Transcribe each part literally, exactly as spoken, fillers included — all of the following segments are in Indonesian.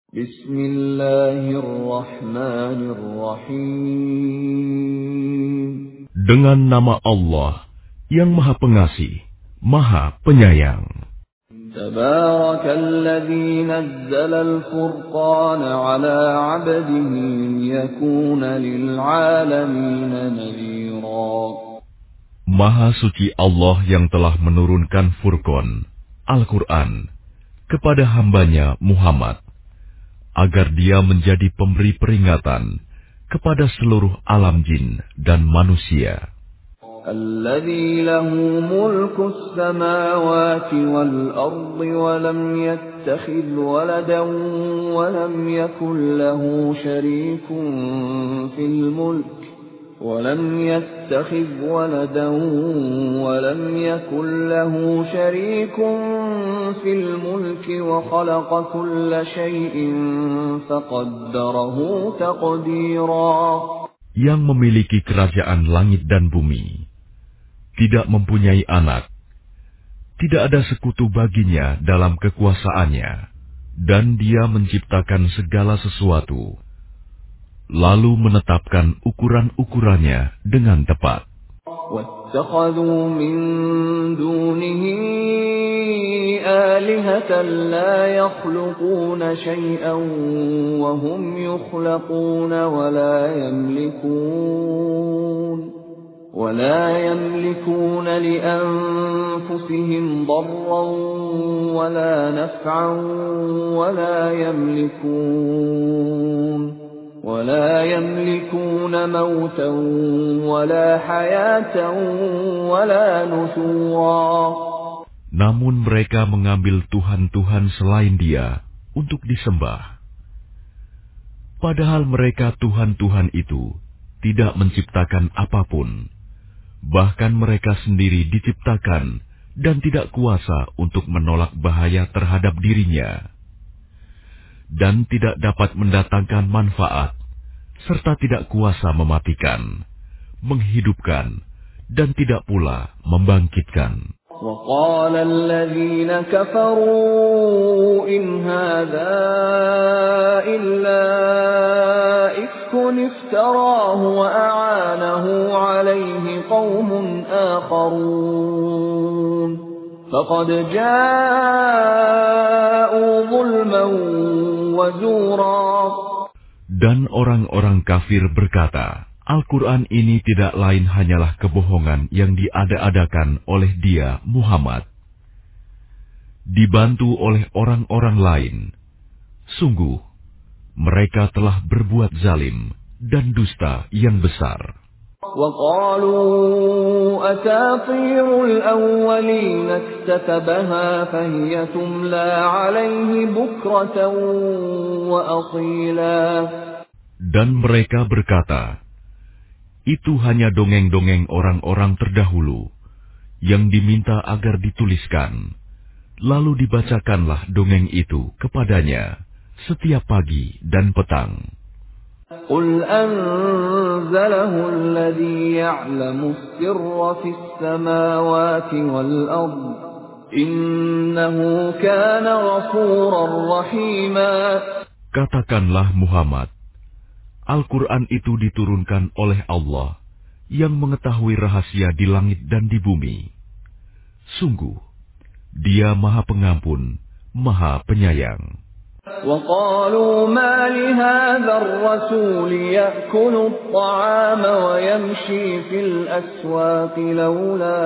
Bismillahirrahmanirrahim. Dengan nama Allah yang Maha Pengasih, Maha Penyayang. Tabarakalladzi nazzala al-furqana 'ala 'abdihi liyakuna lil'alamina nadhira. Maha suci Allah yang telah menurunkan Furqan, Al-Quran, kepada hambanya Muhammad, agar dia menjadi pemberi peringatan kepada seluruh alam jin dan manusia. Alladzi lahu mulku as-samawati wal-ardi wa lam yattakhidh waladan wa lam yakul lahu sharikun fil mulk ولم يتخذ ولدا ولم يكن له شريك في الملك وخلق كل شيء فقدره تقديرا. Yang memiliki kerajaan langit dan bumi, tidak mempunyai anak, tidak ada sekutu baginya dalam kekuasaannya, dan dia menciptakan segala sesuatu, lalu menetapkan ukuran-ukurannya dengan tepat. وَاتَّخَذُوا مِن دُونِهِ آلِهَةً لَّا يَخْلُقُونَ شَيْئًا وَهُمْ يُخْلَقُونَ وَلَا يَمْلِكُونَ وَلَا يَمْلِكُونَ لِأَنفُسِهِمْ ضَرًّا وَلَا نَفْعًا وَلَا يَمْلِكُونَ ولا يملكون موتا ولا حياة ولا نشورا. Namun mereka mengambil Tuhan-Tuhan selain Dia untuk disembah. Padahal mereka Tuhan-Tuhan itu tidak menciptakan apapun. Bahkan mereka sendiri diciptakan dan tidak kuasa untuk menolak bahaya terhadap dirinya, dan tidak dapat mendatangkan manfaat, serta tidak kuasa mematikan, menghidupkan, dan tidak pula membangkitkan. وَقَالَ الَّذِينَ كَفَرُوا إِنْ هَذَا إِلَّا إِفْكٌ افْتَرَاهُ وَأَعَانَهُ عَلَيْهِ قَوْمٌ آخَرُونَ فَقَدْ جَاءُوا ظُلْمًا وَزُورًا. Dan orang-orang kafir berkata, Al-Quran ini tidak lain hanyalah kebohongan yang diada-adakan oleh dia, Muhammad, dibantu oleh orang-orang lain. Sungguh, mereka telah berbuat zalim dan dusta yang besar. وَقَالُوا أَسَاطِيرُ الْأَوَّلِينَ اكْتَتَبَهَا فَهِيَ تُمْلَى عَلَيْهِ بُكْرَةً وَأَصِيلًا. Dan mereka berkata, itu hanya dongeng-dongeng orang-orang terdahulu yang diminta agar dituliskan, lalu dibacakanlah dongeng itu kepadanya setiap pagi dan petang. قُلْ أَنزَلَهُ الَّذِي يَعْلَمُ السِّرَّ فِي السَّمَاوَاتِ وَالْأَرْضِ إِنَّهُ كَانَ غَفُورًا رَّحِيمًا. Katakanlah Muhammad, Al-Quran itu diturunkan oleh Allah yang mengetahui rahasia di langit dan di bumi. Sungguh, Dia Maha Pengampun, Maha Penyayang. وَقَالُوا مَا لِهَذَا الرَّسُولِ يَأْكُلُ الطَّعَامَ وَيَمْشِي فِي الْأَسْوَاقِ لَوْلَا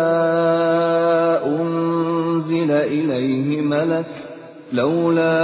أُنزِلَ إِلَيْهِ مَلَكٌ لَوْلَا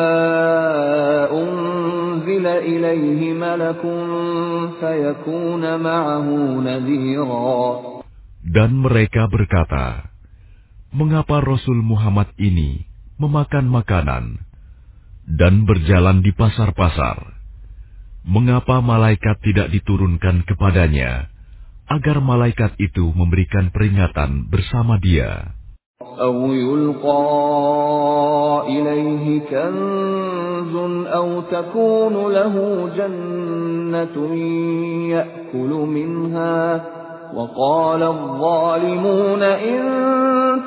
أُنزِلَ إِلَيْهِ مَلَكٌ فَيَكُونَ مَعَهُ نَذِيرًا. Dan mereka berkata, mengapa Rasul Muhammad ini memakan makanan dan berjalan di pasar-pasar? Mengapa malaikat tidak diturunkan kepadanya, agar malaikat itu memberikan peringatan bersama dia? أَوْ يُلْقَى إِلَيْهِ كَنزٌ أَوْ تَكُونُ لَهُ جَنَّةٌ يَأْكُلُ مِنْهَا وَقَالَ الظَّالِمُونَ إِن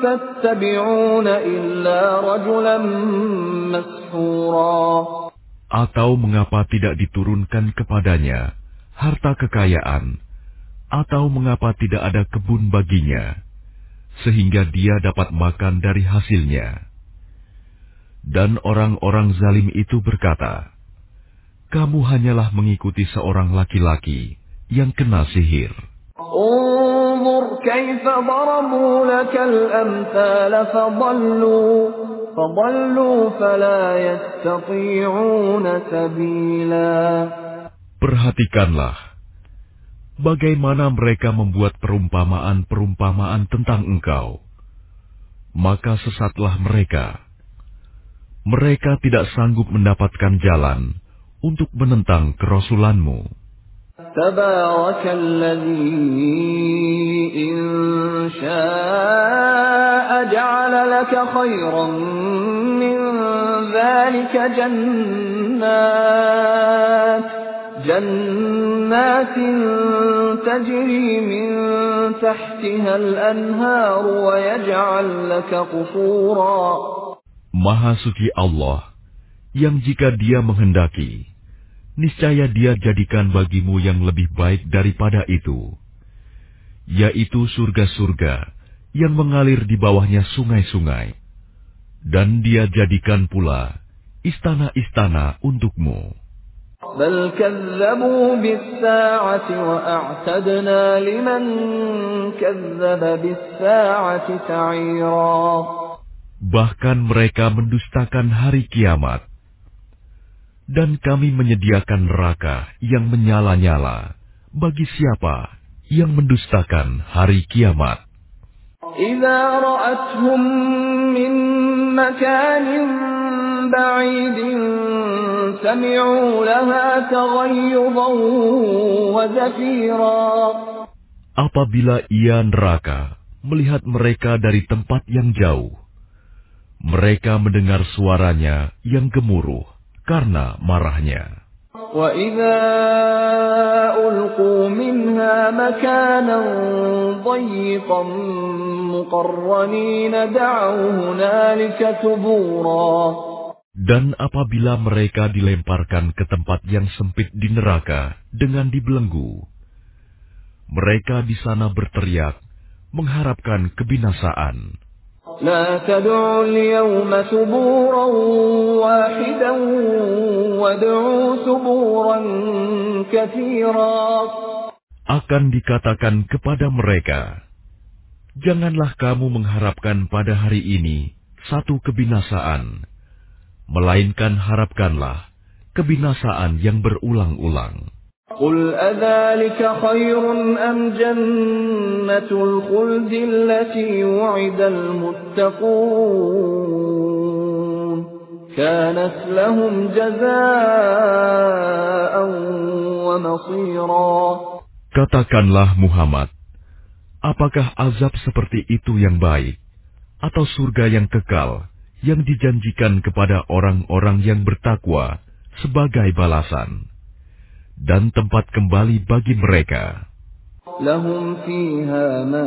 تَتَّبِعُونَ إِلَّا رَجُلًا مَّسْحُورًا. Atau mengapa tidak diturunkan kepadanya harta kekayaan, atau mengapa tidak ada kebun baginya, sehingga dia dapat makan dari hasilnya? Dan orang-orang zalim itu berkata, kamu hanyalah mengikuti seorang laki-laki yang kena sihir. انظر كيف ضربوا لك الأمثال فضلوا فضلوا فلا يستطيعون سبيلا. Perhatikanlah bagaimana mereka membuat perumpamaan-perumpamaan tentang engkau, maka sesatlah mereka. Mereka tidak sanggup mendapatkan jalan untuk menentang kerasulanmu. Tabarakalladzi in syaa'a ja'ala laka khairan min dzalika jannat jannatin tajri min tahtiha al-anhar wa yaj'al laka qusura. Maha suci Allah, yang jika Dia menghendaki, niscaya Dia jadikan bagimu yang lebih baik daripada itu, yaitu surga-surga yang mengalir di bawahnya sungai-sungai, dan Dia jadikan pula istana-istana untukmu. Bal kazzabu bis-sa'ati wa a'tadna liman kazzaba bis-sa'ati sa'ira. Bahkan mereka mendustakan hari kiamat, dan kami menyediakan neraka yang menyala-nyala bagi siapa yang mendustakan hari kiamat. Idza ra'athum min makanin ba'idin sami'u laha taghayyudan wa zafira. Apabila ia neraka melihat mereka dari tempat yang jauh, mereka mendengar suaranya yang gemuruh karena marahnya. وَإِذَا أُلْقُوا مِنْهَا مَكَانًا ضَيِّقًا مُقَرَّنِينَ دَعَوْا هُنَالِكَ ثُبُورًا. Dan apabila mereka dilemparkan ke tempat yang sempit di neraka dengan dibelenggu, mereka di sana berteriak mengharapkan kebinasaan. لا تدعوا اليوم ثبورا واحدا وادعوا ثبورا كثيرا. Akan dikatakan kepada mereka, janganlah kamu mengharapkan pada hari ini satu kebinasaan, melainkan harapkanlah kebinasaan yang berulang-ulang. قل أذلك خير أم جنة الخلد التي وعد المتقون كانت لهم جزاء ومصيرا. Katakanlah Muhammad, apakah azab seperti itu yang baik, atau surga yang kekal yang dijanjikan kepada orang-orang yang bertakwa sebagai balasan dan tempat kembali bagi mereka? Lahum fiha ma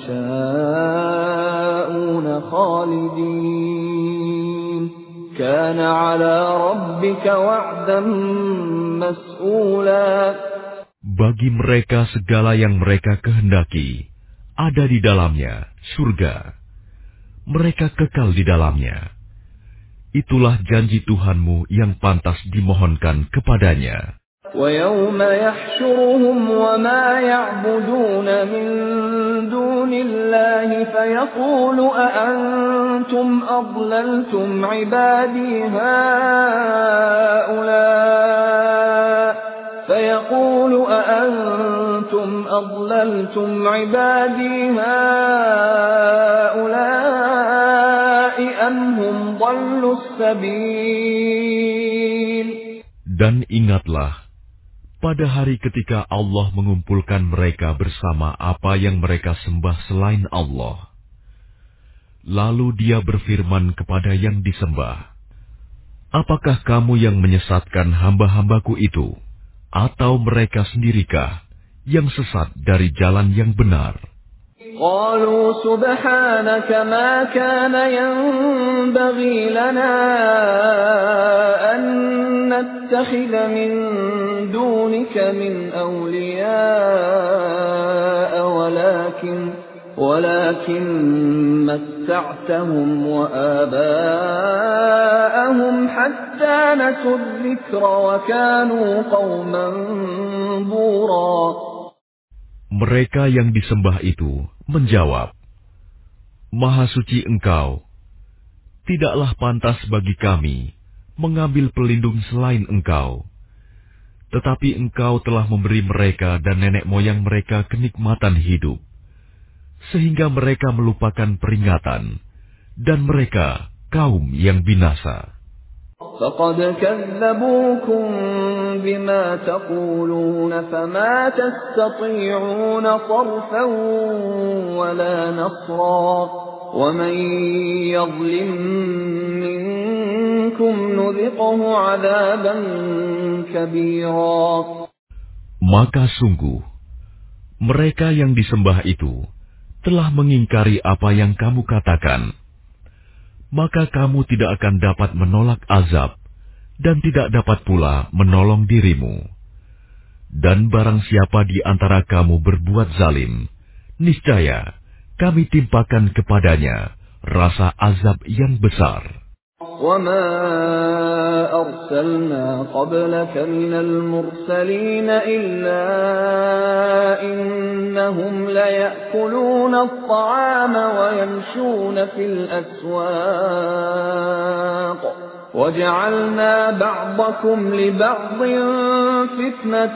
yasha'una khalidin kana 'ala rabbika wa'dan mas'ula. Bagi mereka segala yang mereka kehendaki ada di dalamnya surga. Mereka kekal di dalamnya. Itulah janji Tuhanmu yang pantas dimohonkan kepadanya. وَيَوْمَ يَحْشُرُهُمْ وَمَا يَعْبُدُونَ مِن دُونِ اللَّهِ فَيَقُولُ أَأَنْتُمْ أَضْلَلْتُمْ عِبَادِي هَؤُلَاءِ فَيَقُولُ أَأَنْتُمْ أَضْلَلْتُمْ عِبَادِي هَؤُلَاءِ أَمْ هُمْ ضَلُّوا السَّبِيلَ. Dan ingatlah pada hari ketika Allah mengumpulkan mereka bersama apa yang mereka sembah selain Allah. Lalu Dia berfirman kepada yang disembah, apakah kamu yang menyesatkan hamba-hambaku itu, atau mereka sendirikah yang sesat dari jalan yang benar? قالوا سبحانك ما كان ينبغي لنا أن نتخذ من دونك من أولياء ولكن ولكن متعتهم وآباءهم حتى نسوا الذكر وكانوا قوما بورا. Mereka yang disembah itu menjawab, Maha suci Engkau, tidaklah pantas bagi kami mengambil pelindung selain Engkau. Tetapi Engkau telah memberi mereka dan nenek moyang mereka kenikmatan hidup, sehingga mereka melupakan peringatan, dan mereka kaum yang binasa. فقد كذبوكم بما تقولون فما تستطيعون صرفا ولا نصرا ومن يظلم منكم نذقه عذابا كبيرا. Maka sungguh mereka yang disembah itu telah mengingkari apa yang kamu katakan. Maka kamu tidak akan dapat menolak azab, dan tidak dapat pula menolong dirimu. Dan barang siapa di antara kamu berbuat zalim, niscaya kami timpakan kepadanya rasa azab yang besar. وَمَا أَرْسَلْنَا قَبْلَكَ مِنَ الْمُرْسَلِينَ إِلَّا إِنَّهُمْ لَيَأْكُلُونَ الطَّعَامَ وَيَمْشُونَ فِي الْأَسْوَاقِ وَجَعَلْنَا بَعْضَكُمْ لِبَعْضٍ فِتْنَةً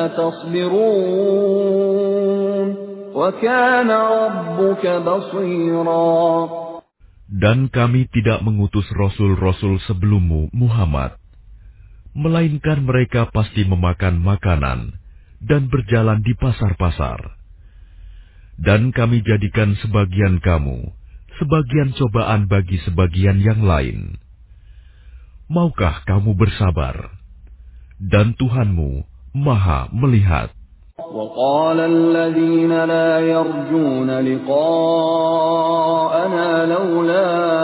أَتَصْبِرُونَ وَكَانَ رَبُّكَ بَصِيرًا. Dan kami tidak mengutus rasul-rasul sebelummu, Muhammad, melainkan mereka pasti memakan makanan dan berjalan di pasar-pasar. Dan kami jadikan sebagian kamu sebagian cobaan bagi sebagian yang lain. Maukah kamu bersabar? Dan Tuhanmu Maha melihat. وَقَالَ الَّذِينَ لَا يَرْجُونَ لِقَاءَنَا لَوْلَا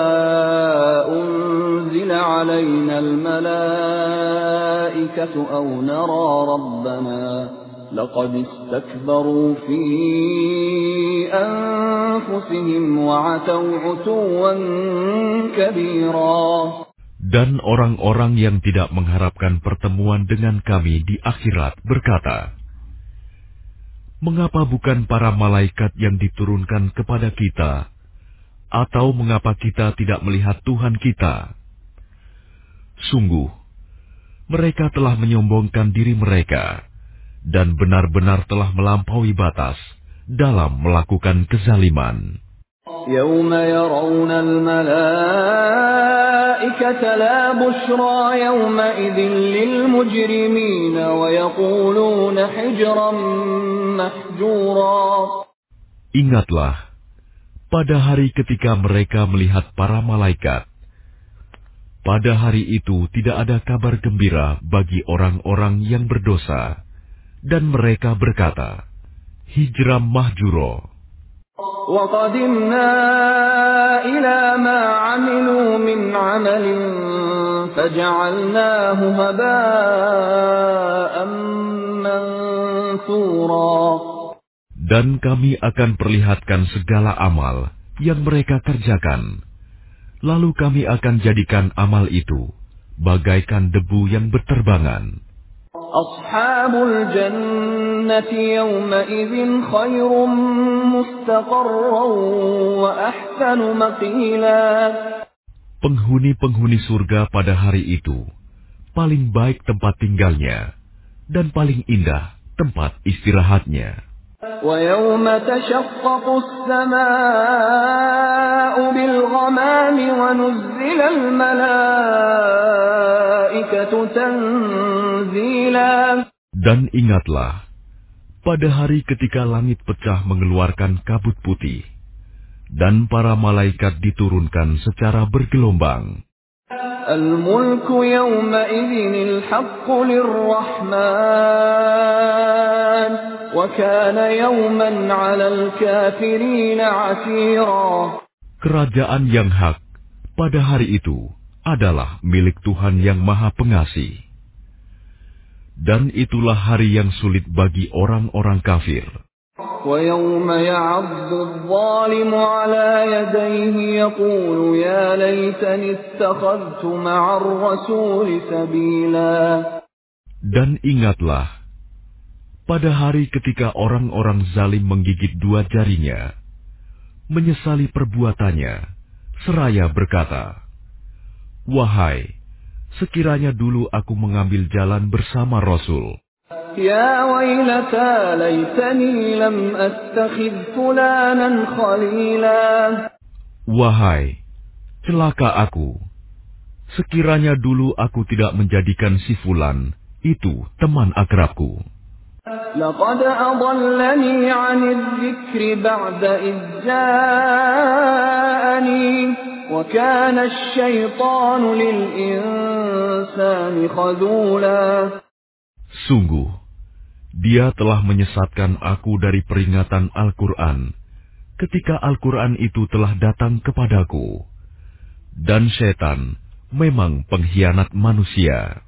أُنزِلَ عَلَيْنَا الْمَلَائِكَةُ أَوْ نَرَىٰ رَبَّنَا لَقَدِ اسْتَكْبَرُوا فِي أَنفُسِهِمْ وَعَتَوْا عُتُوًّا كَبِيرًا. Dan orang-orang yang tidak mengharapkan pertemuan dengan kami di akhirat berkata, mengapa bukan para malaikat yang diturunkan kepada kita? Atau mengapa kita tidak melihat Tuhan kita? Sungguh, mereka telah menyombongkan diri mereka, dan benar-benar telah melampaui batas dalam melakukan kezaliman. يَوْمَ يَرَوْنَ الْمَلَائِكَةَ لَا بُشْرَىٰ يَوْمَئِذٍ لِّلْمُجْرِمِينَ وَيَقُولُونَ حِجْرًا مَّحْجُورًا. Ingatlah, pada hari ketika mereka melihat para malaikat, pada hari itu tidak ada kabar gembira bagi orang-orang yang berdosa, dan mereka berkata, hijram mahjuro. وَقَدِمْنَا إِلَىٰ مَا عَمِلُوا مِنْ عَمَلٍ فَجَعَلْنَاهُ هَبَاءً مَّنثُورًا. Dan kami akan perlihatkan segala amal yang mereka kerjakan, lalu kami akan jadikan amal itu bagaikan debu yang berterbangan. Ashabul jannati yawma idzin khairum mustaqarran wa ahsanu maqila. Penghuni-penghuni surga pada hari itu paling baik tempat tinggalnya dan paling indah tempat istirahatnya. Wa yawma tashaqqaqu as-samaa'u bil ghamami wa nuzzila al malaa'ikatu tanzila. Dan ingatlah, pada hari ketika langit pecah mengeluarkan kabut putih, dan para malaikat diturunkan secara bergelombang. الملك يومئذ الحق للرحمن وكان يوما على الكافرين عسيرا. Kerajaan yang hak pada hari itu adalah milik Tuhan yang Maha Pengasih. Dan itulah hari yang sulit bagi orang-orang kafir. وَيَوْمَ يَعَضُّ الظَّالِمُ عَلَى يَدَيْهِ يَقُولُ يَا لَيْتَنِي اتَّخَذْتُ مَعَ الرَّسُولِ سَبِيلًا. Dan ingatlah, pada hari ketika orang-orang zalim menggigit dua jarinya, menyesali perbuatannya, seraya berkata, "Wahai, sekiranya dulu aku mengambil jalan bersama Rasul. Ya wailata laitani lam attakhidh fulanan khalila." Wahai, celaka aku. Sekiranya dulu aku tidak menjadikan si fulan itu teman akrabku. Laqad adallani 'anil dzikri ba'da idh ja'ani wa kana asy-syaitanu lil insani khadula. Sungguh, dia telah menyesatkan aku dari peringatan Al-Quran ketika Al-Quran itu telah datang kepadaku. Dan setan memang pengkhianat manusia.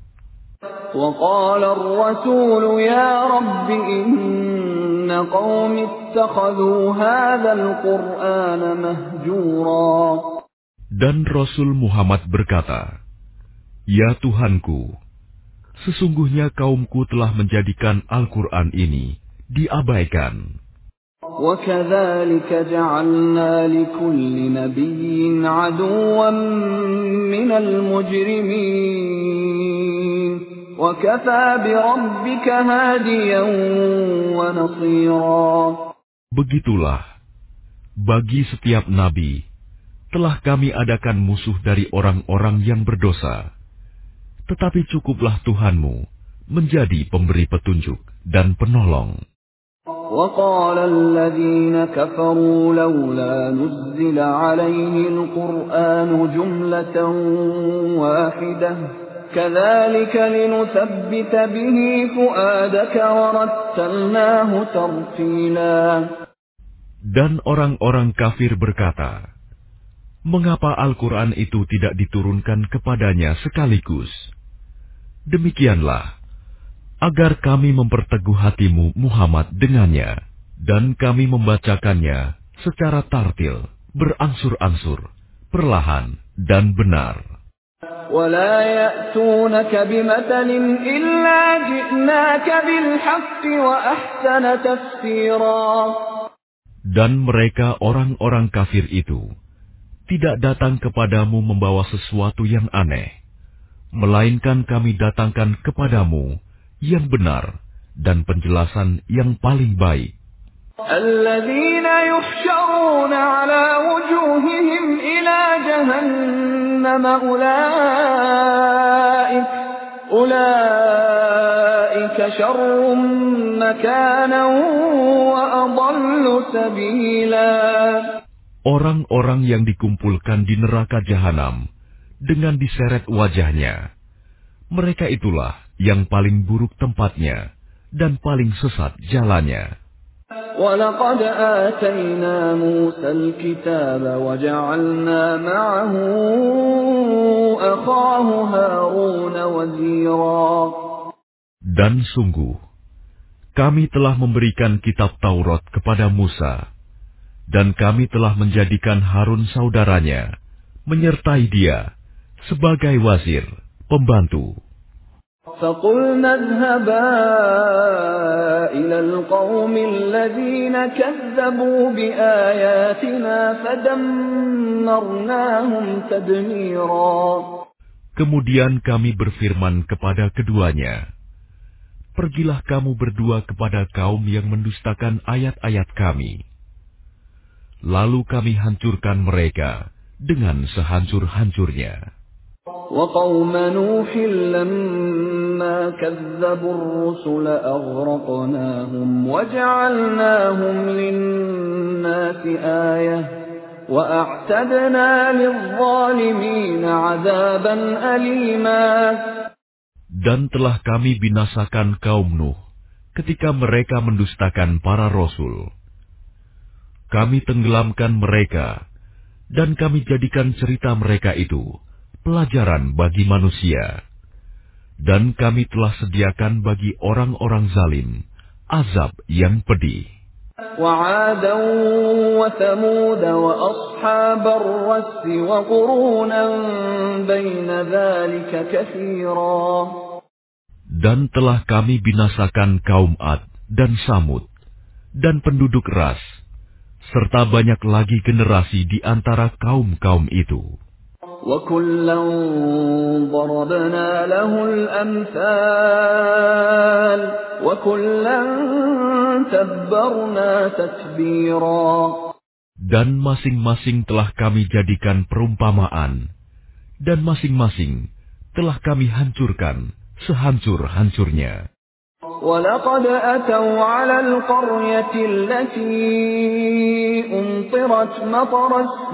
وقال الرسول يا رب إن قوم اتخذوا هذا القرآن مهجورا. Dan Rasul Muhammad berkata, "Ya Tuhanku, sesungguhnya kaumku telah menjadikan Al-Quran ini diabaikan." وَكَذَلِكَ جَعَلْنَا لِكُلِّ نَبِيٍّ عَدُوًّا مِّنَ الْمُجْرِمِينَ وَكَفَى بِرَبِّكَ هَادِيًا وَنَصِيرًا. Begitulah, bagi setiap nabi telah kami adakan musuh dari orang-orang yang berdosa. Tetapi cukuplah Tuhanmu menjadi pemberi petunjuk dan penolong. وَقَالَ الَّذِينَ كَفَرُوا لَوْلَا نُزِّلَ عَلَيْهِ الْقُرْآنُ جُمْلَةً وَاحِدَةً كَذَلِكَ لِنُثَبِّتَ بِهِ فُؤَادَكَ وَرَتَّلْنَاهُ تَرْتِيلًا. Dan orang-orang kafir berkata, "Mengapa Al-Quran itu tidak diturunkan kepadanya sekaligus?" Demikianlah, agar kami memperteguh hatimu Muhammad dengannya, dan kami membacakannya secara tartil, berangsur-angsur, perlahan dan benar. وَلَا يَأْتُونَكَ بِمَثَلٍ إِلَّا جِئْنَاكَ بِالْحَقِّ وَأَحْسَنَ تَفْسِيرًا. Dan mereka orang-orang kafir itu tidak datang kepadamu membawa sesuatu yang aneh, melainkan kami datangkan kepadamu yang benar dan penjelasan yang paling baik. الَّذِينَ يُحْشَرُونَ عَلَى وُجُوهِهِمْ إِلَى جَهَنَّمَ أُولَئِكَ أُولَئِكَ شَرٌّ مَكَانًا وَأَضَلُّ سَبِيلًا. Orang-orang yang dikumpulkan di neraka jahanam dengan diseret wajahnya, mereka itulah yang paling buruk tempatnya dan paling sesat jalannya. وَلَقَدْ آتَيْنَا مُوسَى الْكِتَابَ وَجَعَلْنَا مَعَهُ أَخَاهُ هَارُونَ وَزِيرًا. Dan sungguh, kami telah memberikan kitab Taurat kepada Musa, dan kami telah menjadikan Harun saudaranya, menyertai dia sebagai wazir, pembantu. فَقُلْنَا اذْهَبَا إِلَى الْقَوْمِ الَّذِينَ كَذَّبُوا بِآيَاتِنَا فَدَمَّرْنَاهُمْ تَدْمِيرًا. Kemudian kami berfirman kepada keduanya, "Pergilah kamu berdua kepada kaum yang mendustakan ayat-ayat kami. Lalu kami hancurkan mereka dengan sehancur-hancurnya." وَقَوْمَ نُوحٍ لَمَّا كَذَّبُوا الرُّسُلَ أَغْرَقْنَاهُمْ وَجَعَلْنَاهُمْ لِلنَّاسِ آيَةً وأعتدنا للظالمين عذابا أليما. Dan telah kami binasakan kaum Nuh ketika mereka mendustakan para rasul. Kami tenggelamkan mereka, dan kami jadikan cerita mereka itu pelajaran bagi manusia. Dan kami telah sediakan bagi orang-orang zalim azab yang pedih. وعادا وثمود وأصحاب الرس وقرونا بين ذلك كثيرا. Dan telah kami binasakan kaum Ad dan Samud dan penduduk Ras, serta banyak lagi generasi di antara kaum-kaum itu. وَكُلًّا ضَرَبْنَا لَهُ الْأَمْثَالَ وَكُلًّا تَبَّرْنَا تَتْبِيرًا. Dan masing-masing telah kami jadikan perumpamaan, dan masing-masing telah kami hancurkan sehancur-hancurnya. وَلَقَدْ أَتَوْا عَلَى الْقَرْيَةِ الَّتِي أُمْطِرَتْ مَطَرَ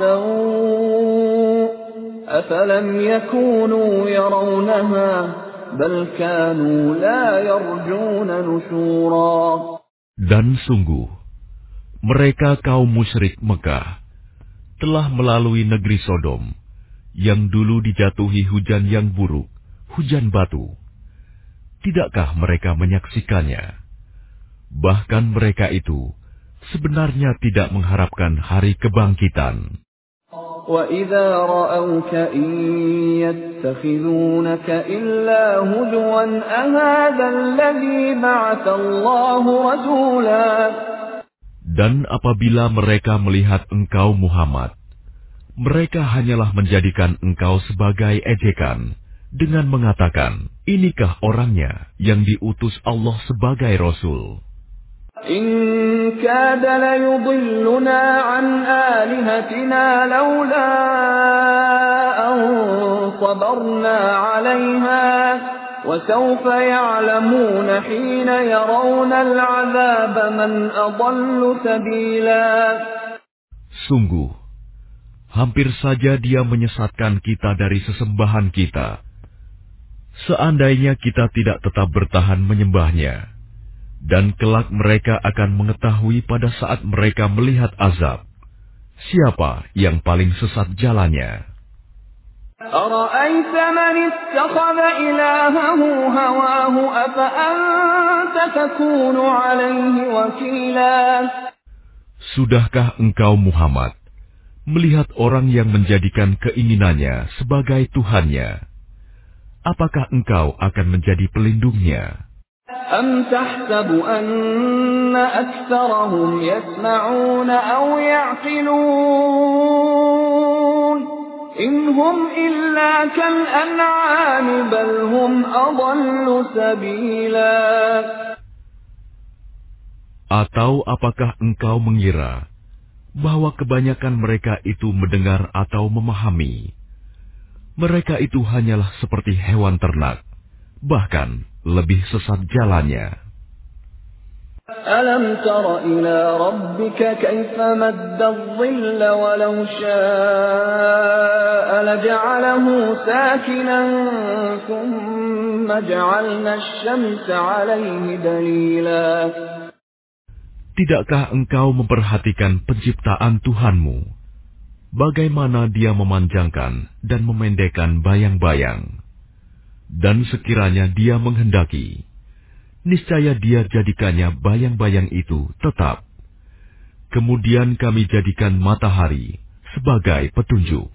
السَّوْءِ أَفَلَمْ يَكُونُوا يَرَوْنَهَا بَلْ كَانُوا لَا يَرْجُونَ نُشُورًا. Dan sungguh, mereka kaum musyrik Mekah telah melalui negeri Sodom, yang dulu dijatuhi hujan yang buruk, hujan batu. Tidakkah mereka menyaksikannya? Bahkan mereka itu sebenarnya tidak mengharapkan hari kebangkitan. وَإِذَا رَأَوْكَ إِن يَتَّخِذُونَكَ إِلَّا هُزُوًا أَهَذَا الَّذِي بَعَثَ اللَّهُ رَسُولًا. Dan apabila mereka melihat engkau Muhammad, mereka hanyalah menjadikan engkau sebagai ejekan dengan mengatakan, inikah orangnya yang diutus Allah sebagai Rasul? إِن كَادَ لَيُضِلُّنَا عَنْ آلِهَتِنَا لَوْلَا أَن صَبَرْنَا عَلَيْهَا وَسَوْفَ يَعْلَمُونَ حِينَ يَرَوْنَ الْعَذَابَ مَنْ أَضَلُّ سَبِيلًا. Sungguh, hampir saja dia menyesatkan kita dari sesembahan kita. Seandainya kita tidak tetap bertahan menyembahnya, dan kelak mereka akan mengetahui pada saat mereka melihat azab, siapa yang paling sesat jalannya. أَرَأَيْتَ مَنِ اتَّخَذَ إِلَٰهَهُ هَوَاهُ أَفَأَنتَ تَكُونُ عَلَيْهِ وَكِيلًا. Sudahkah engkau Muhammad melihat orang yang menjadikan keinginannya sebagai Tuhannya? Apakah engkau akan menjadi pelindungnya? أَمْ تَحْسَبُ أَنَّ أَكْثَرَهُمْ يَسْمَعُونَ أَوْ يَعْقِلُونَ إِنْ هُمْ إِلَّا كَالْأَنْعَامِ بَلْ هُمْ أَضَلُّ سَبِيلًا. Atau apakah engkau mengira bahwa kebanyakan mereka itu mendengar atau memahami? Mereka itu hanyalah seperti hewan ternak, bahkan lebih sesat jalannya. أَلَمْ تَرَ إِلَى رَبِّكَ كَيْفَ مَدَّ الظِّلَّ وَلَوْ شَاءَ لَجَعَلَهُ سَاكِنًا ثُمَّ جَعَلْنَا الشَّمْسَ عَلَيْهِ دَلِيلًا. Tidakkah engkau memperhatikan penciptaan Tuhanmu, bagaimana Dia memanjangkan dan memendekkan bayang-bayang? Dan sekiranya Dia menghendaki, niscaya Dia jadikannya bayang-bayang itu tetap. Kemudian kami jadikan matahari sebagai petunjuk.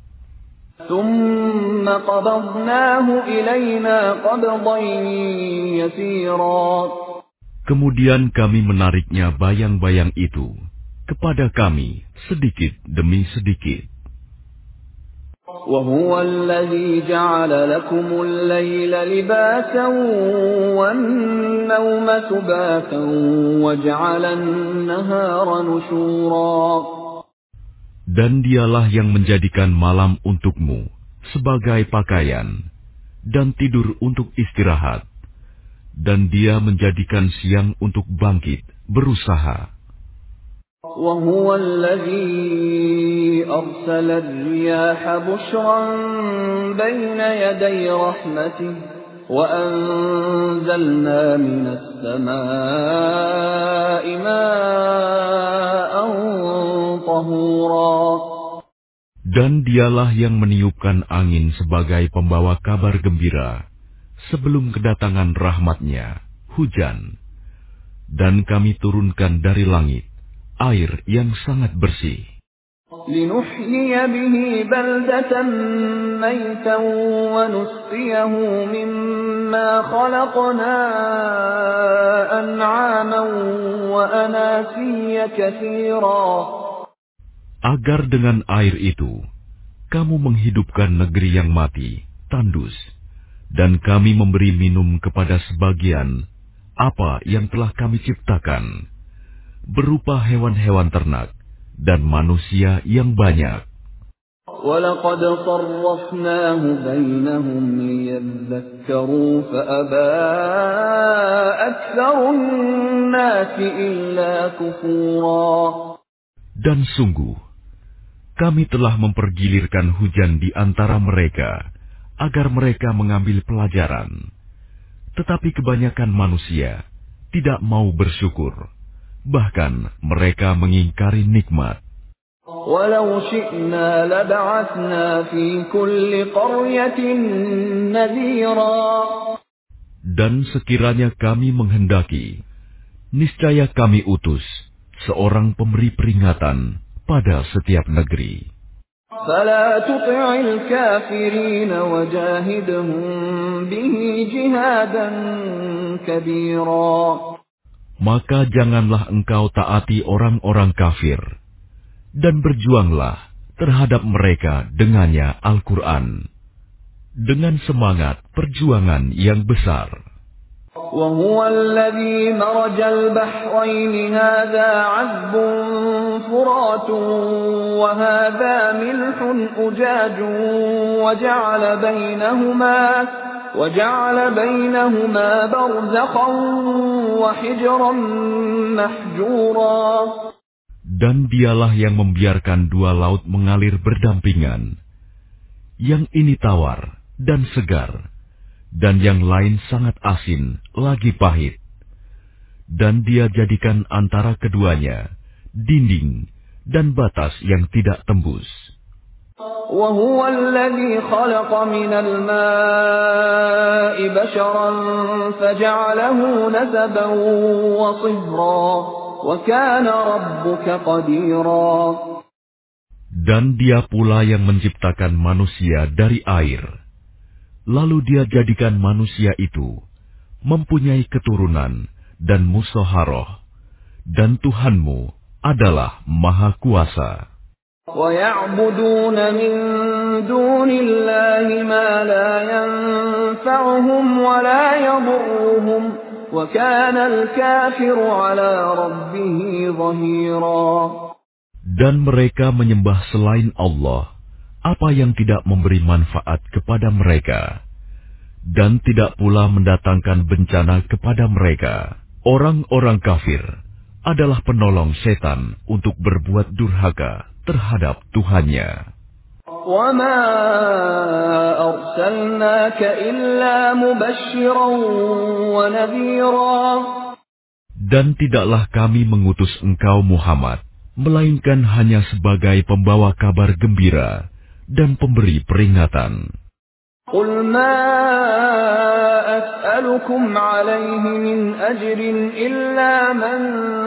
ثُمَّ قَبَضْنَاهُ إِلَيْنَا قَبْضًا يَسِيرًا. Kemudian kami menariknya bayang-bayang itu kepada kami sedikit demi sedikit. وَهُوَ الَّذِي جَعَلَ لَكُمُ اللَّيْلَ لِبَاسًا وَالنَّوْمَ سُبَاتًا وَجَعَلَ النَّهَارَ نُشُورًا. Dan Dialah yang menjadikan malam untukmu sebagai pakaian, dan tidur untuk istirahat. Dan Dia menjadikan siang untuk bangkit, berusaha. وهو الذي أرسل الرياح بشرا بين يدي رحمته وأنزلنا من السماء ماء طهورا. Dan dialah yang meniupkan angin sebagai pembawa kabar gembira sebelum kedatangan rahmat-Nya, hujan. Dan kami turunkan dari langit air yang sangat bersih. لنحيي به بلدة ميتا ونسقيه مما خلقنا أنعاما وأناسيا كثيرا. Agar dengan air itu kamu menghidupkan negeri yang mati, tandus, dan kami memberi minum kepada sebagian apa yang telah kami ciptakan, berupa hewan-hewan ternak dan manusia yang banyak. وَلَقَدْ صَرَّفْنَاهُ بَيْنَهُمْ لِيَذَّكَّرُوا فَأَبَى أَكْثَرُ النَّاسِ إِلَّا كُفُورًا. Dan sungguh, kami telah mempergilirkan hujan di antara mereka agar mereka mengambil pelajaran. Tetapi kebanyakan manusia tidak mau bersyukur, bahkan mereka mengingkari nikmat. وَلَوْ شِئْنَا لَبَعَثْنَا فِي كُلِّ قَرْيَةٍ نَذِيرًا. Dan sekiranya kami menghendaki, niscaya kami utus seorang pemberi peringatan pada setiap negeri. فَلَا تُطِعِ الْكَافِرِينَ وَجَاهِدْهُم بِهِ جِهَادًا كَبِيرًا. Maka janganlah engkau taati orang-orang kafir, dan berjuanglah terhadap mereka dengannya Al-Quran, dengan semangat perjuangan yang besar. وَهُوَ الَّذِي مَرَجَ الْبَحْرَيْنِ هَذَا عَذْبٌ فُرَاتٌ وَهَذَا مِلْحٌ أُجَاجٌ وَجَعَلَ بَيْنَهُمَا وَجَعَلَ بَيْنَهُمَا بَرْزَخًا وَحِجْرًا مَحْجُورًا. Dan dialah yang membiarkan dua laut mengalir berdampingan, yang ini tawar dan segar, dan yang lain sangat asin lagi pahit. Dan Dia jadikan antara keduanya dinding dan batas yang tidak tembus. وَهُوَ الَّذِي خَلَقَ مِنَ الْمَاءِ بَشَرًا فَجَعَلَهُ نَسَبًا وَصِهْرًا وَكَانَ رَبُّكَ قَدِيرًا. Dan Dia pula yang menciptakan manusia dari air. Lalu Dia jadikan manusia itu mempunyai keturunan dan musyawarah, dan Tuhanmu adalah Maha Kuasa. وَيَعْبُدُونَ مِن دُونِ اللَّهِ مَا لَا يَنفَعُهُمْ وَلَا يَضُرُّهُمْ وَكَانَ الْكَافِرُ عَلَى رَبِّهِ ظَهِيرًا. Dan mereka menyembah selain Allah apa yang tidak memberi manfaat kepada mereka, dan tidak pula mendatangkan bencana kepada mereka. Orang-orang kafir adalah penolong setan untuk berbuat durhaka terhadap Tuhannya. وَمَا أَرْسَلْنَاكَ إِلَّا مُبَشِّرًا وَنَذِيرًا. Dan tidaklah kami mengutus engkau Muhammad, melainkan hanya sebagai pembawa kabar gembira dan pemberi peringatan. قُلْ مَا أَسْأَلُكُمْ عَلَيْهِ مِنْ أَجْرٍ إِلَّا مَنْ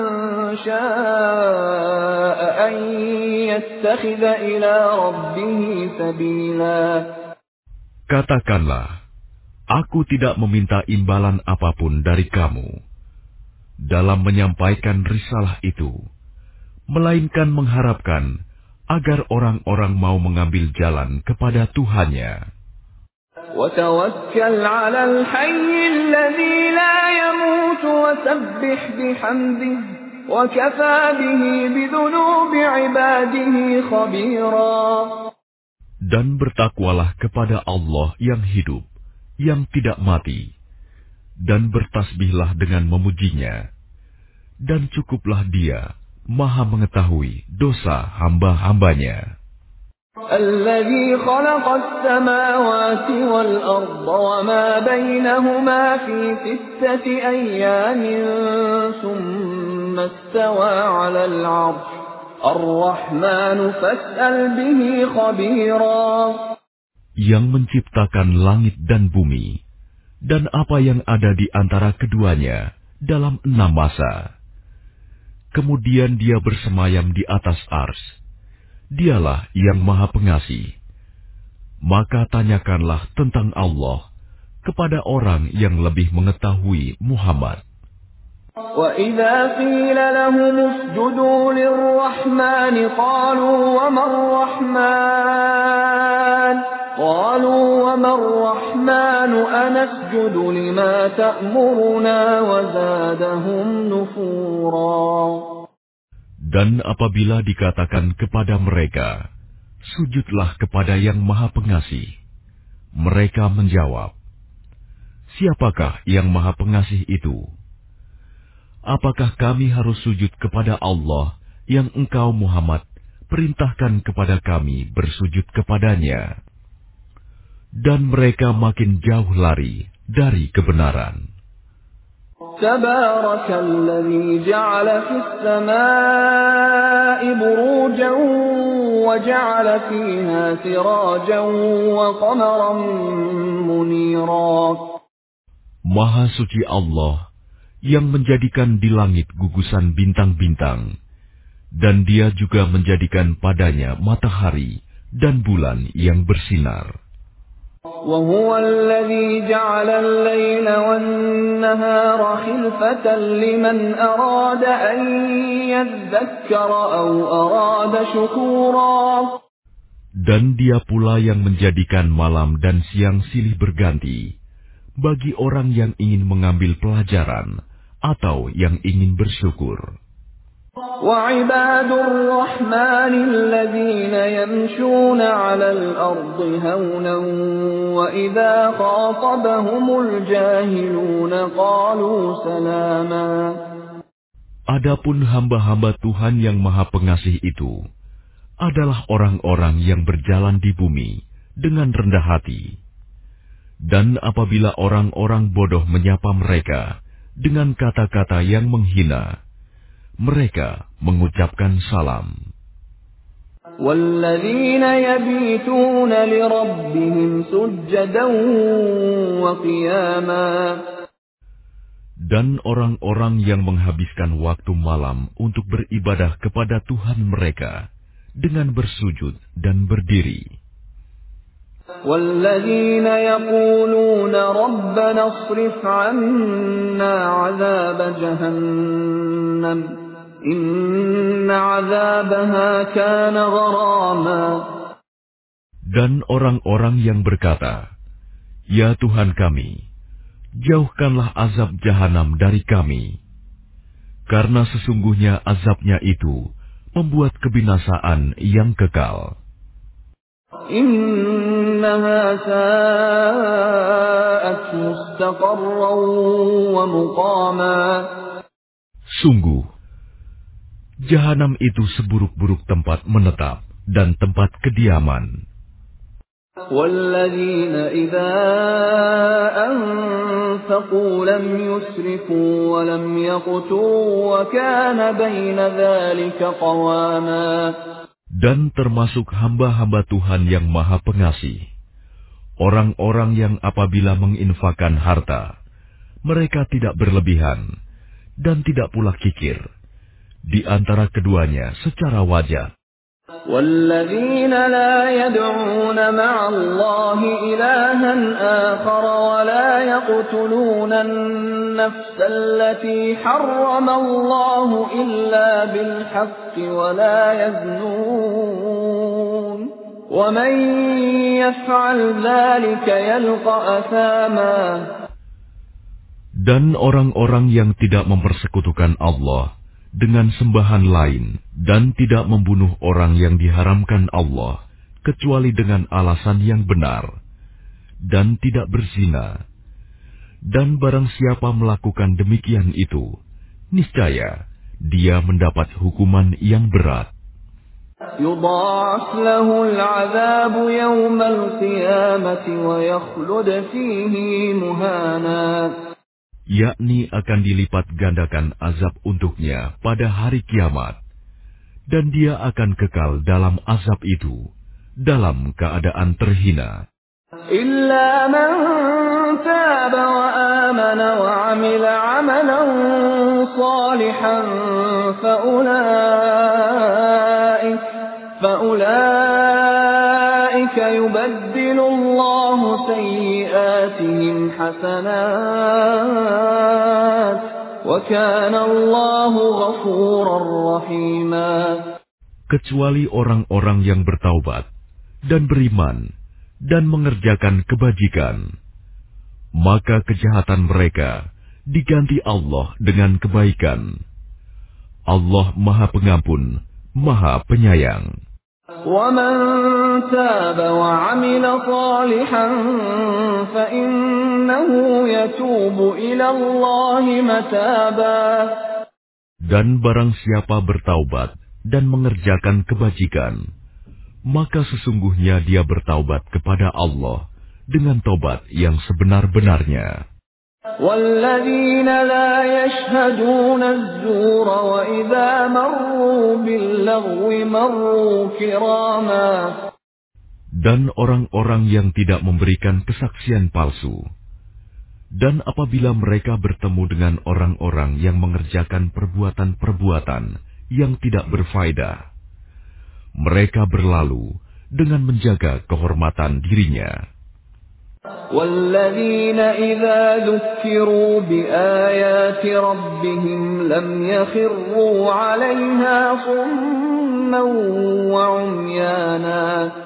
شَاءَ أَنْ يَتَّخِذَ إِلَى رَبِّهِ سَبِيلًا. Katakanlah, aku tidak meminta imbalan apapun dari kamu dalam menyampaikan risalah itu, melainkan mengharapkan agar orang-orang mau mengambil jalan kepada Tuhannya. وَتَوَكَّلْ عَلَى الْحَيِّ الَّذِي لَا يَمُوتُ وَسَبِّحْ بِحَمْدِهِ وَكَفَى بِهِ بِذُنُوبِ عِبَادِهِ خَبِيرًا. Dan bertakwalah kepada Allah yang hidup, yang tidak mati, dan bertasbihlah dengan memujinya, dan cukuplah Dia Maha mengetahui dosa hamba-hambanya. الذي خلق السماوات والأرض وما بينهما في ستة أيام ثم استوى على العرش الرحمن فاسأل به خبيرا. Yang menciptakan langit dan bumi dan apa yang ada di antara keduanya dalam enam masa. Kemudian dia bersemayam di atas ars. Dialah yang Maha Pengasih. Maka tanyakanlah tentang Allah kepada orang yang lebih mengetahui Muhammad. وَإِذَا قِيلَ لَهُمُ اسْجُدُوا لِلرَّحْمَنِ قَالُوا وَمَا الرَّحْمَنُ قَالُوا وَمَا الرَّحْمَنُ أَنَسْجُدُ لِمَا تَأْمُرُنَا وَزَادَهُمْ نُفُورًا. Dan apabila dikatakan kepada mereka, sujudlah kepada yang Maha Pengasih, mereka menjawab, siapakah yang Maha Pengasih itu? Apakah kami harus sujud kepada Allah yang engkau Muhammad perintahkan kepada kami bersujud kepadanya? Dan mereka makin jauh lari dari kebenaran. تبارك الذي جعل في السماء بروجا وجعل فيها سراجا وقمرا منيرا. Maha suci Allah yang menjadikan di langit gugusan bintang-bintang, dan Dia juga menjadikan padanya matahari dan bulan yang bersinar. وهو الذي جعل الليل والنهار خلفة لمن أراد أن يذكر أو أراد شكورا. Dan Dia pula yang menjadikan malam dan siang silih berganti bagi orang yang ingin mengambil pelajaran atau yang ingin bersyukur. وعباد الرحمن الذين يمشون على الأرض هونا وإذا خاطبهم الجاهلون قالوا سلاما. Adapun hamba-hamba Tuhan yang Maha Pengasih itu adalah orang-orang yang berjalan di bumi dengan rendah hati. Dan apabila orang-orang bodoh menyapa mereka dengan kata-kata yang menghina, mereka mengucapkan salam. وَالَّذِينَ يَبِيتُونَ لِرَبِّهِمْ سُجَّدًا وَقِيَامًا. Dan orang-orang yang menghabiskan waktu malam untuk beribadah kepada Tuhan mereka dengan bersujud dan berdiri. وَالَّذِينَ يَقُولُونَ رَبَّنَا اصْرِفْ عَنَّا عَذَابَ جَهَنَّمَ إِنَّ عَذَابَهَا كَانَ غَرَامًا. Dan orang-orang yang berkata, Ya Tuhan kami, jauhkanlah azab jahanam dari kami, karena sesungguhnya azabnya itu membuat kebinasaan yang kekal. إِنَّهَا سَاءَتْ مُسْتَقَرًّا وَمُقَامًا. Sungguh, jahanam itu seburuk-buruk tempat menetap dan tempat kediaman. وَالَّذِينَ إِذَا أَنفَقُوا لَمْ يُسْرِفُوا وَلَمْ يَقْتُرُوا وَكَانَ بَيْنَ ذَلِكَ قَوَامًا. Dan termasuk hamba-hamba Tuhan yang Maha Pengasih, orang-orang yang apabila menginfakkan harta, mereka tidak berlebihan dan tidak pula kikir, di antara keduanya secara wajar. وَالَّذِينَ لَا يَدْعُونَ مَعَ اللَّهِ إِلَٰهًا آخَرَ وَلَا يَقْتُلُونَ النَّفْسَ الَّتِي حَرَّمَ اللَّهُ إِلَّا بِالْحَقِّ وَلَا يَزْنُونَ وَمَن يَفْعَلْ ذَلِكَ يَلْقَ أَثَامًا. Dan orang-orang yang tidak mempersekutukan Allah dengan sembahan lain dan tidak membunuh orang yang diharamkan Allah kecuali dengan alasan yang benar dan tidak berzina, dan barang siapa melakukan demikian itu, niscaya dia mendapat hukuman yang berat. يضاعف له العذاب يوم القيامة ويخلد فيه مهانا. Yakni akan dilipat gandakan azab untuknya pada hari kiamat, dan dia akan kekal dalam azab itu, dalam keadaan terhina. إلا من تاب وآمن وعمل عملا صالحا فأولئك فأولئك يبدل الله سيئاتهم حسنات وكان الله غفورا رحيما. Kecuali orang-orang yang bertaubat dan beriman dan mengerjakan kebajikan, maka kejahatan mereka diganti Allah dengan kebaikan. Allah Maha Pengampun, Maha Penyayang. وَمَن تَابَ وَعَمِلَ صَالِحًا فَإِنَّهُ يَتُوبُ إِلَى اللَّهِ مَتَابًا. Dan barang siapa bertaubat dan mengerjakan kebajikan, maka sesungguhnya dia bertaubat kepada Allah dengan taubat yang sebenar-benarnya. وَالَّذِينَ لَا يَشْهَدُونَ الزُّورَ وَإِذَا مَرُّوا بِاللَّغْوِ مَرُّوا كِرَامًا. Dan orang-orang yang tidak memberikan kesaksian palsu, dan apabila mereka bertemu dengan orang-orang yang mengerjakan perbuatan-perbuatan yang tidak berfaedah, mereka berlalu dengan menjaga kehormatan dirinya. وَالَّذِينَ إِذَا ذُكِّرُوا بِآيَاتِ رَبِّهِمْ لَمْ يَخِرُّوا عَلَيْهَا صُمًّا وَعُمْيَانًا.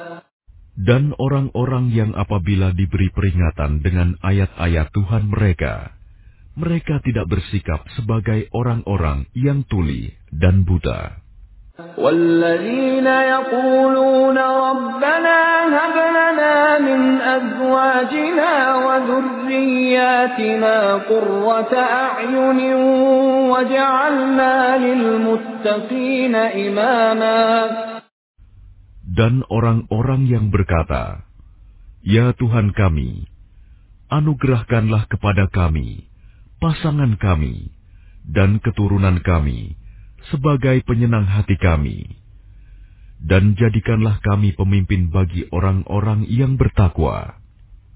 Dan orang-orang yang apabila diberi peringatan dengan ayat-ayat Tuhan mereka, mereka tidak bersikap sebagai orang-orang yang tuli dan buta. وَالَّذِينَ يَقُولُونَ رَبَّنَا هَبْ لَنَا مِنْ أَزْوَاجِنَا وَذُرِّيَّاتِنَا قُرَّةَ أَعْيُنٍ وَاجْعَلْنَا لِلْمُتَّقِينَ إِمَامًا. Dan orang-orang yang berkata, "Ya Tuhan kami, anugerahkanlah kepada kami, pasangan kami, dan keturunan kami, sebagai penyenang hati kami, dan jadikanlah kami pemimpin bagi orang-orang yang bertakwa."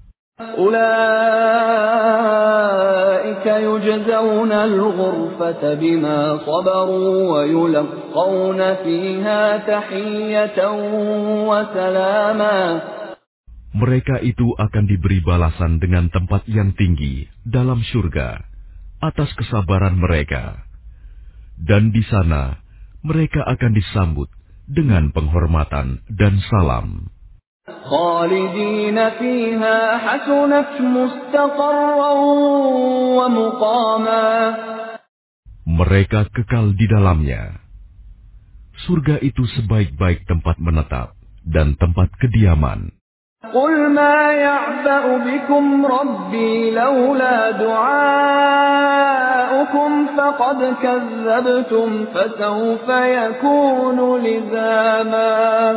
أُولَئِكَ يُجْزَوْنَ الْغُرْفَةَ بِمَا صَبَرُوا وَيُلَقَّوْنَ فِيهَا تَحِيَّةً وَسَلَامًا. Mereka itu akan diberi balasan dengan tempat yang tinggi dalam surga atas kesabaran mereka. Dan di sana mereka akan disambut dengan penghormatan dan salam. خَالِدِينَ فِيهَا حَسُنَتْ مُسْتَقَرًّا وَمُقَامًا. Mereka kekal di dalamnya. Surga itu sebaik-baik tempat menetap dan tempat kediaman. قُلْ مَا يَعْبَأُ بِكُمْ رَبِّي لَوْلَا دُعَاؤُكُمْ فَقَدْ كَذَّبْتُمْ فَسَوْفَ يَكُونُ لِزَامًا.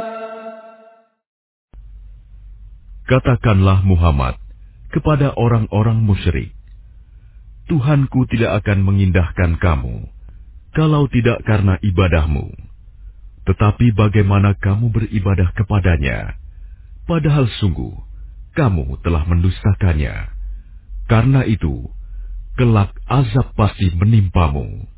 Katakanlah Muhammad kepada orang-orang musyrik, Tuhanku tidak akan mengindahkan kamu, kalau tidak karena ibadahmu. Tetapi bagaimana kamu beribadah kepadanya, padahal sungguh kamu telah mendustakannya. Karena itu, kelak azab pasti menimpamu.